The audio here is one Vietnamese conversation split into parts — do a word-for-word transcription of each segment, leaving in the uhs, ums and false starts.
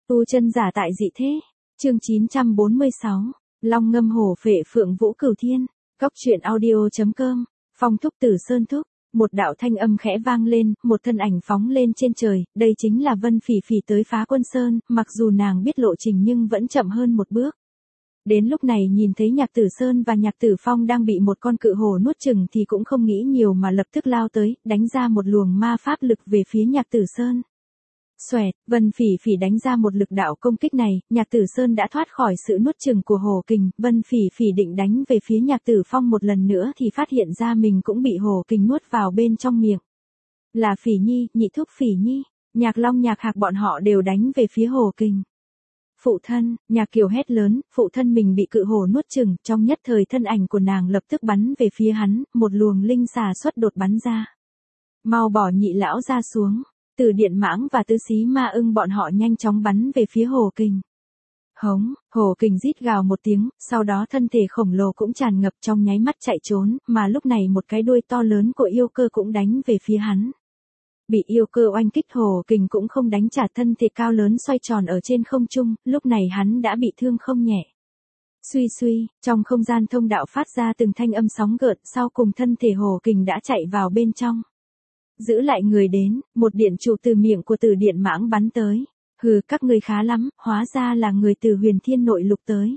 Tu chân giả tại dị thế. Chương chín trăm bốn mươi sáu. Long ngâm hổ phệ phượng vũ cửu thiên. Góc truyện audio.com. Phong thúc Tử Sơn thúc. Một đạo thanh âm khẽ vang lên, một thân ảnh phóng lên trên trời, đây chính là Vân Phỉ Phỉ tới Phá Quân Sơn, mặc dù nàng biết lộ trình nhưng vẫn chậm hơn một bước. Đến lúc này nhìn thấy Nhạc Tử Sơn và Nhạc Tử Phong đang bị một con cự hổ nuốt chửng thì cũng không nghĩ nhiều mà lập tức lao tới, đánh ra một luồng ma pháp lực về phía Nhạc Tử Sơn. Xoẹt, Vân Phỉ Phỉ đánh ra một lực đạo công kích này, Nhạc Tử Sơn đã thoát khỏi sự nuốt chửng của hổ kình, Vân Phỉ Phỉ định đánh về phía Nhạc Tử Phong một lần nữa thì phát hiện ra mình cũng bị hổ kình nuốt vào bên trong miệng. Là Phỉ Nhi, nhị thúc Phỉ Nhi, Nhạc Long Nhạc Hạc bọn họ đều đánh về phía hổ kình. Phụ thân, Nhạc Kiều hét lớn, phụ thân mình bị cự hổ nuốt chửng, trong nhất thời thân ảnh của nàng lập tức bắn về phía hắn, một luồng linh xà xuất đột bắn ra. Mau bỏ nhị lão ra xuống. Từ Điện Mãng và Tứ Xí Ma Ưng bọn họ nhanh chóng bắn về phía hổ kình. Hống, hổ kình rít gào một tiếng, sau đó thân thể khổng lồ cũng tràn ngập trong nháy mắt chạy trốn, mà lúc này một cái đuôi to lớn của yêu cơ cũng đánh về phía hắn. Bị yêu cơ oanh kích hổ kình cũng không đánh trả, thân thể cao lớn xoay tròn ở trên không trung, lúc này hắn đã bị thương không nhẹ. Suy suy, trong không gian thông đạo phát ra từng thanh âm sóng gợn, sau cùng thân thể hổ kình đã chạy vào bên trong. Giữ lại người đến, một điện trụ từ miệng của Từ Điện Mãng bắn tới. Hừ, các ngươi khá lắm, hóa ra là người từ Huyền Thiên Nội Lục tới.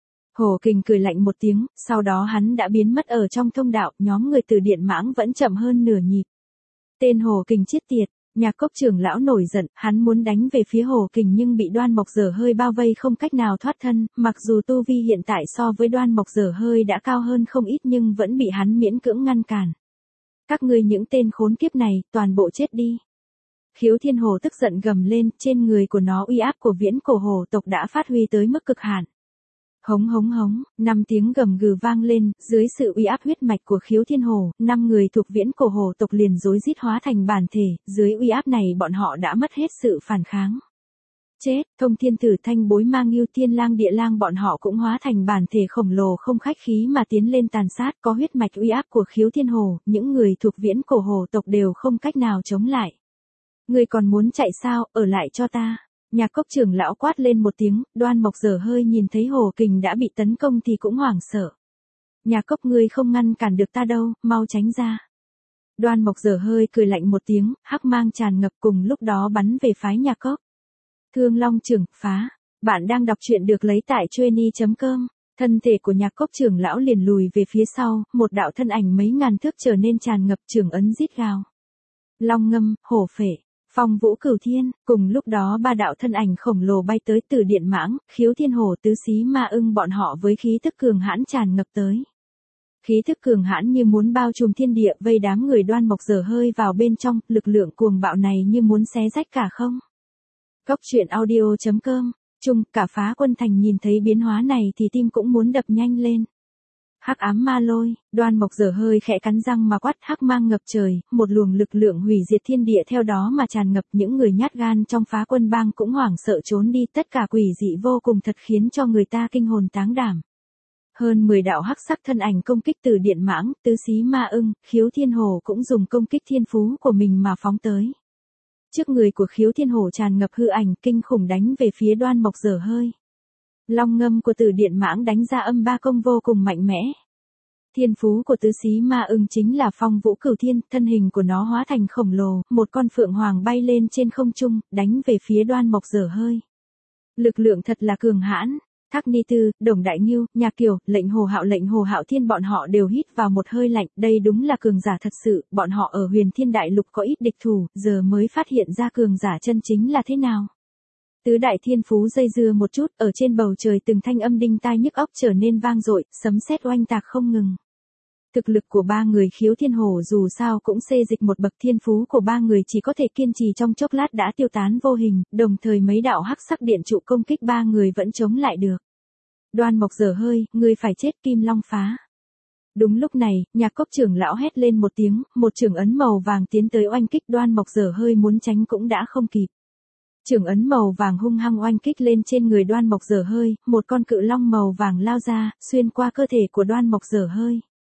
Hổ kình cười lạnh một tiếng, sau đó hắn đã biến mất ở trong thông đạo, nhóm người Từ Điện Mãng vẫn chậm hơn nửa nhịp. Tên hổ kình chết tiệt, Nhạc Cốc trưởng lão nổi giận, hắn muốn đánh về phía hổ kình nhưng bị Đoan Mộc Dở Hơi bao vây không cách nào thoát thân, mặc dù tu vi hiện tại so với Đoan Mộc Dở Hơi đã cao hơn không ít nhưng vẫn bị hắn miễn cưỡng ngăn cản. Các ngươi những tên khốn kiếp này, toàn bộ chết đi. Khiếu Thiên Hổ tức giận gầm lên, trên người của nó uy áp của viễn cổ hổ tộc đã phát huy tới mức cực hạn. Hống hống hống, năm tiếng gầm gừ vang lên, dưới sự uy áp huyết mạch của Khiếu Thiên Hổ, năm người thuộc viễn cổ hổ tộc liền rối rít hóa thành bản thể, dưới uy áp này bọn họ đã mất hết sự phản kháng. Chết, Thông Thiên Tử Thanh Bối Mang Ngưu Thiên Lang Địa Lang bọn họ cũng hóa thành bản thể khổng lồ không khách khí mà tiến lên tàn sát, có huyết mạch uy áp của Khiếu Thiên Hổ, những người thuộc viễn cổ hổ tộc đều không cách nào chống lại. Ngươi còn muốn chạy sao, ở lại cho ta. Nhạc Cốc trưởng lão quát lên một tiếng, Đoan Mộc Dở Hơi nhìn thấy hổ kình đã bị tấn công thì cũng hoảng sợ. Nhạc Cốc ngươi không ngăn cản được ta đâu, mau tránh ra. Đoan Mộc Dở Hơi cười lạnh một tiếng, hắc mang tràn ngập cùng lúc đó bắn về phái Nhạc Cốc. Thương Long trưởng, phá. Bạn đang đọc truyện được lấy tại chueny chấm com. Thân thể của Nhạc Cốc trưởng lão liền lùi về phía sau, một đạo thân ảnh mấy ngàn thước trở nên tràn ngập, trưởng ấn rít gào. Long ngâm, hổ phệ, phong vũ cửu thiên, cùng lúc đó ba đạo thân ảnh khổng lồ bay tới Từ Điện Mãng, Khiếu Thiên Hổ, Tứ Xí Ma Ưng bọn họ với khí tức cường hãn tràn ngập tới. Khí thức cường hãn như muốn bao trùm thiên địa, vây đám người Đoan Mộc Dở Hơi vào bên trong, lực lượng cuồng bạo này như muốn xé rách cả không. Góc truyện audio.com. Chung, cả Phá Quân Thành nhìn thấy biến hóa này thì tim cũng muốn đập nhanh lên. Hắc ám ma lôi, Đoan Mộc Dở Hơi khẽ cắn răng mà quát, hắc mang ngập trời, một luồng lực lượng hủy diệt thiên địa theo đó mà tràn ngập, những người nhát gan trong Phá Quân bang cũng hoảng sợ trốn đi, tất cả quỷ dị vô cùng thật khiến cho người ta kinh hồn táng đảm. Hơn mười đạo hắc sắc thân ảnh công kích Từ Điện Mãng, Tứ Xí Ma Ưng, Khiếu Thiên Hổ cũng dùng công kích thiên phú của mình mà phóng tới. Trước người của Khiếu Thiên Hổ tràn ngập hư ảnh kinh khủng đánh về phía Đoan Mộc Dở Hơi. Long ngâm của Từ Điện Mãng đánh ra âm ba công vô cùng mạnh mẽ. Thiên phú của Tứ Xí Ma Ưng chính là phong vũ cửu thiên, thân hình của nó hóa thành khổng lồ, một con phượng hoàng bay lên trên không trung, đánh về phía Đoan Mộc Dở Hơi. Lực lượng thật là cường hãn. Thác Ni Tư, Đồng Đại Ngưu, Nhạc Kiều, Lệnh Hồ Hạo Lệnh Hồ Hạo Thiên bọn họ đều hít vào một hơi lạnh, đây đúng là cường giả thật sự, bọn họ ở Huyền Thiên Đại Lục có ít địch thủ, giờ mới phát hiện ra cường giả chân chính là thế nào. Tứ đại thiên phú dây dưa một chút, ở trên bầu trời từng thanh âm đinh tai nhức óc trở nên vang dội, sấm sét oanh tạc không ngừng. Thực lực của ba người Khiếu Thiên Hổ dù sao cũng xê dịch một bậc, thiên phú của ba người chỉ có thể kiên trì trong chốc lát đã tiêu tán vô hình, đồng thời mấy đạo hắc sắc điện trụ công kích ba người vẫn chống lại được. Đoan Mộc Dở Hơi, ngươi phải chết, Kim Long phá. Đúng lúc này, Nhạc Cốc trưởng lão hét lên một tiếng, một chưởng ấn màu vàng tiến tới oanh kích, Đoan Mộc Dở Hơi muốn tránh cũng đã không kịp. Chưởng ấn màu vàng hung hăng oanh kích lên trên người Đoan Mộc Dở Hơi, một con cự long màu vàng lao ra, xuyên qua cơ thể của Đoan Mộc Dở Hơi.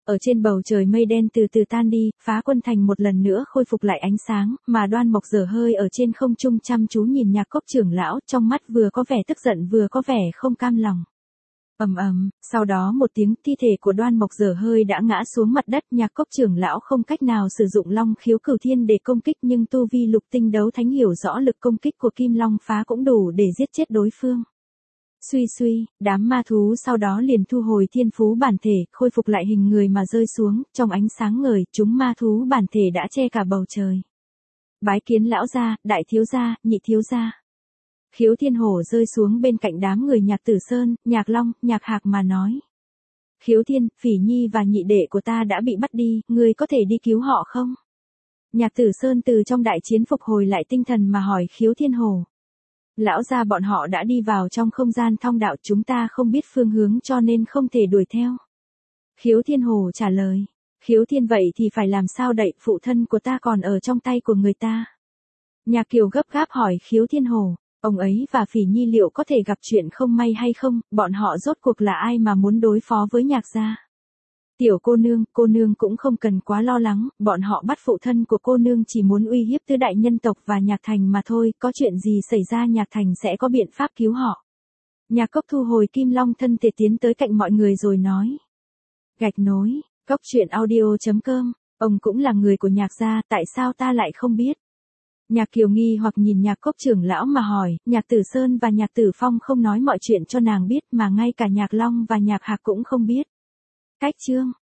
Ở trên bầu trời mây đen từ từ tan đi, Phá Quân Thành một lần nữa khôi phục lại ánh sáng, mà Đoan Mộc dở hơi ở trên không trung chăm chú nhìn Nhạc Cốc trưởng lão, trong mắt vừa có vẻ tức giận vừa có vẻ không cam lòng. Ầm ầm, sau đó một tiếng, thi thể của Đoan Mộc dở hơi đã ngã xuống mặt đất, Nhạc Cốc trưởng lão không cách nào sử dụng Long Khiếu Cửu Thiên để công kích, nhưng tu vi lục tinh đấu thánh hiểu rõ lực công kích của Kim Long Phá cũng đủ để giết chết đối phương. Suy suy, đám ma thú sau đó liền thu hồi thiên phú bản thể, khôi phục lại hình người mà rơi xuống, trong ánh sáng ngời, chúng ma thú bản thể đã che cả bầu trời. Bái kiến lão gia, đại thiếu gia, nhị thiếu gia. Khiếu Thiên Hổ rơi xuống bên cạnh đám người Nhạc Tử Sơn, Nhạc Long, Nhạc Hạc mà nói. Khiếu Thiên, Phỉ Nhi và nhị đệ của ta đã bị bắt đi, ngươi có thể đi cứu họ không? Nhạc Tử Sơn từ trong đại chiến phục hồi lại tinh thần mà hỏi Khiếu Thiên Hổ. Lão gia bọn họ đã đi vào trong không gian thông đạo, chúng ta không biết phương hướng cho nên không thể đuổi theo. Khiếu Thiên Hổ trả lời. Khiếu Thiên, vậy thì phải làm sao đậy, phụ thân của ta còn ở trong tay của người ta. Nhạc Kiều gấp gáp hỏi Khiếu Thiên Hổ, ông ấy và Phỉ Nhi liệu có thể gặp chuyện không may hay không, bọn họ rốt cuộc là ai mà muốn đối phó với Nhạc gia? Tiểu cô nương, cô nương cũng không cần quá lo lắng, bọn họ bắt phụ thân của cô nương chỉ muốn uy hiếp tứ đại nhân tộc và Nhạc Thành mà thôi, có chuyện gì xảy ra Nhạc Thành sẽ có biện pháp cứu họ. Nhạc Cốc thu hồi Kim Long thân thể tiến tới cạnh mọi người rồi nói. Gạch nối, Cốc truyện audio chấm com, ông cũng là người của Nhạc gia, tại sao ta lại không biết? Nhạc Kiều nghi hoặc nhìn Nhạc Cốc trưởng lão mà hỏi, Nhạc Tử Sơn và Nhạc Tử Phong không nói mọi chuyện cho nàng biết mà ngay cả Nhạc Long và Nhạc Hạc cũng không biết. Cách chương